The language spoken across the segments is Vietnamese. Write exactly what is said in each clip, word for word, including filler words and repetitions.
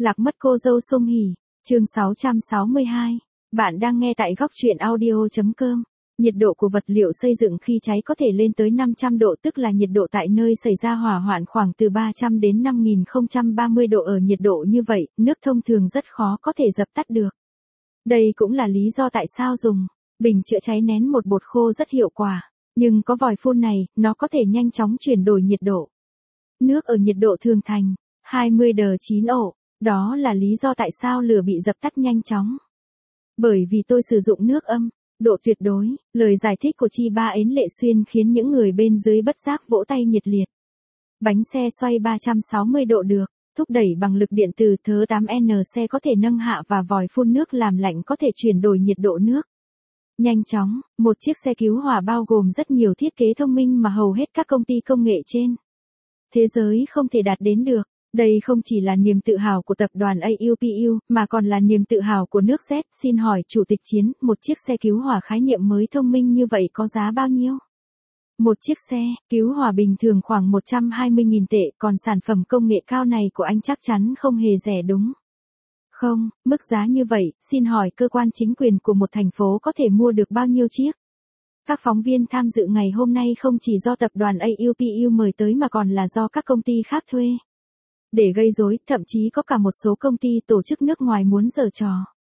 Lạc mất cô dâu Song Hỷ, chương sáu trăm sáu mươi hai. Bạn đang nghe tại góc truyện audio chấm com. Nhiệt độ của vật liệu xây dựng khi cháy có thể lên tới năm trăm độ, tức là nhiệt độ tại nơi xảy ra hỏa hoạn khoảng từ ba trăm đến năm nghìn không trăm ba mươi độ. Ở nhiệt độ như vậy, nước thông thường rất khó có thể dập tắt được. Đây cũng là lý do tại sao dùng bình chữa cháy nén một bột khô rất hiệu quả. Nhưng có vòi phun này, nó có thể nhanh chóng chuyển đổi nhiệt độ nước ở nhiệt độ thường thành hai mươi độ chín ổ. Đó là lý do tại sao lửa bị dập tắt nhanh chóng. Bởi vì tôi sử dụng nước âm độ tuyệt đối. Lời giải thích của Chi Ba Ến Lệ Xuyên khiến những người bên dưới bất giác vỗ tay nhiệt liệt. Bánh xe xoay ba trăm sáu mươi độ được thúc đẩy bằng lực điện từ thớ tám N C có thể nâng hạ, và vòi phun nước làm lạnh có thể chuyển đổi nhiệt độ nước nhanh chóng. Một chiếc xe cứu hỏa bao gồm rất nhiều thiết kế thông minh mà hầu hết các công ty công nghệ trên thế giới không thể đạt đến được. Đây không chỉ là niềm tự hào của tập đoàn a u pê u, mà còn là niềm tự hào của nước Z. Xin hỏi Chủ tịch Chiến, một chiếc xe cứu hỏa khái niệm mới thông minh như vậy có giá bao nhiêu? Một chiếc xe cứu hỏa bình thường khoảng một trăm hai mươi nghìn tệ, còn sản phẩm công nghệ cao này của anh chắc chắn không hề rẻ đúng không? Mức giá như vậy, xin hỏi cơ quan chính quyền của một thành phố có thể mua được bao nhiêu chiếc? Các phóng viên tham dự ngày hôm nay không chỉ do tập đoàn a u pê u mời tới mà còn là do các công ty khác thuê để gây rối, thậm chí có cả một số công ty tổ chức nước ngoài muốn giở trò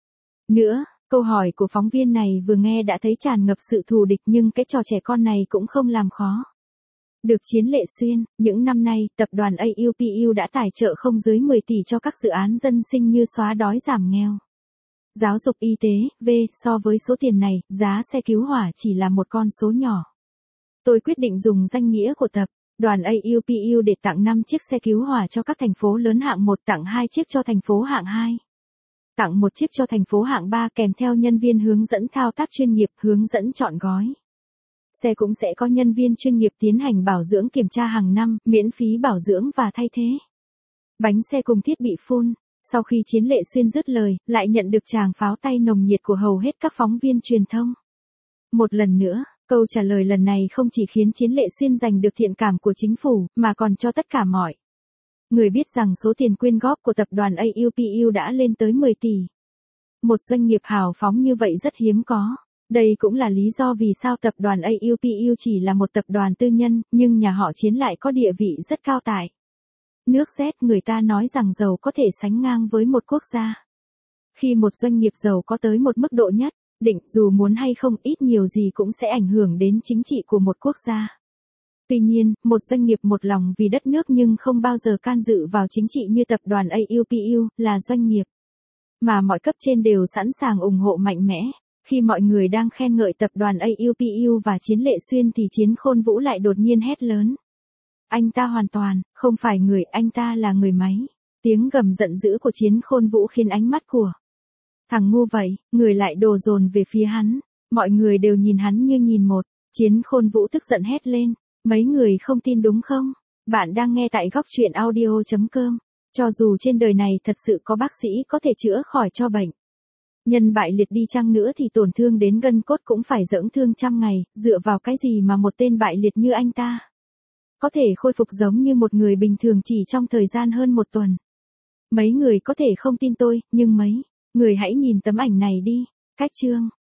nữa. Câu hỏi của phóng viên này vừa nghe đã thấy tràn ngập sự thù địch, nhưng cái trò trẻ con này cũng không làm khó được Chiến Lệ Xuyên. Những năm nay, tập đoàn a u pê u đã tài trợ không dưới mười tỷ cho các dự án dân sinh như xóa đói giảm nghèo, giáo dục, y tế, v. So với số tiền này, giá xe cứu hỏa chỉ là một con số nhỏ. Tôi quyết định dùng danh nghĩa của tập đoàn a u pê u để tặng năm chiếc xe cứu hỏa cho các thành phố lớn hạng một, tặng hai chiếc cho thành phố hạng hai, tặng một chiếc cho thành phố hạng ba, kèm theo nhân viên hướng dẫn thao tác chuyên nghiệp, hướng dẫn chọn gói. Xe cũng sẽ có nhân viên chuyên nghiệp tiến hành bảo dưỡng kiểm tra hàng năm, miễn phí bảo dưỡng và thay thế bánh xe cùng thiết bị phun. Sau khi Chiến Lệ Xuyên dứt lời, lại nhận được tràng pháo tay nồng nhiệt của hầu hết các phóng viên truyền thông. Một lần nữa, câu trả lời lần này không chỉ khiến Chiến Lệ Xuyên giành được thiện cảm của chính phủ, mà còn cho tất cả mọi người biết rằng số tiền quyên góp của tập đoàn a u pê u đã lên tới mười tỷ. Một doanh nghiệp hào phóng như vậy rất hiếm có. Đây cũng là lý do vì sao tập đoàn a u pê u chỉ là một tập đoàn tư nhân, nhưng nhà họ Chiến lại có địa vị rất cao tại nước Z. Người ta nói rằng giàu có thể sánh ngang với một quốc gia. Khi một doanh nghiệp giàu có tới một mức độ nhất định, dù muốn hay không, ít nhiều gì cũng sẽ ảnh hưởng đến chính trị của một quốc gia. Tuy nhiên, một doanh nghiệp một lòng vì đất nước nhưng không bao giờ can dự vào chính trị như tập đoàn a u pê u, là doanh nghiệp mà mọi cấp trên đều sẵn sàng ủng hộ mạnh mẽ. Khi mọi người đang khen ngợi tập đoàn a u pê u và Chiến Lệ Xuyên thì Chiến Khôn Vũ lại đột nhiên hét lớn. Anh ta hoàn toàn không phải người, anh ta là người máy. Tiếng gầm giận dữ của Chiến Khôn Vũ khiến ánh mắt của thằng ngu vậy, người lại đổ dồn về phía hắn. Mọi người đều nhìn hắn như nhìn một. Chiến Khôn Vũ tức giận hét lên. Mấy người không tin đúng không? Bạn đang nghe tại góc truyện audio chấm com. Cho dù trên đời này thật sự có bác sĩ có thể chữa khỏi cho bệnh nhân bại liệt đi chăng nữa thì tổn thương đến gân cốt cũng phải dưỡng thương trăm ngày. Dựa vào cái gì mà một tên bại liệt như anh ta có thể khôi phục giống như một người bình thường chỉ trong thời gian hơn một tuần? Mấy người có thể không tin tôi, nhưng mấy người hãy nhìn tấm ảnh này đi. Cách chương